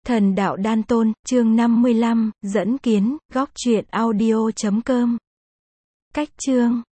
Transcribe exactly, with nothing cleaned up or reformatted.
Thần đạo đan tôn, chương năm mươi lăm, dẫn kiến, góc truyện audio chấm com. Cách chương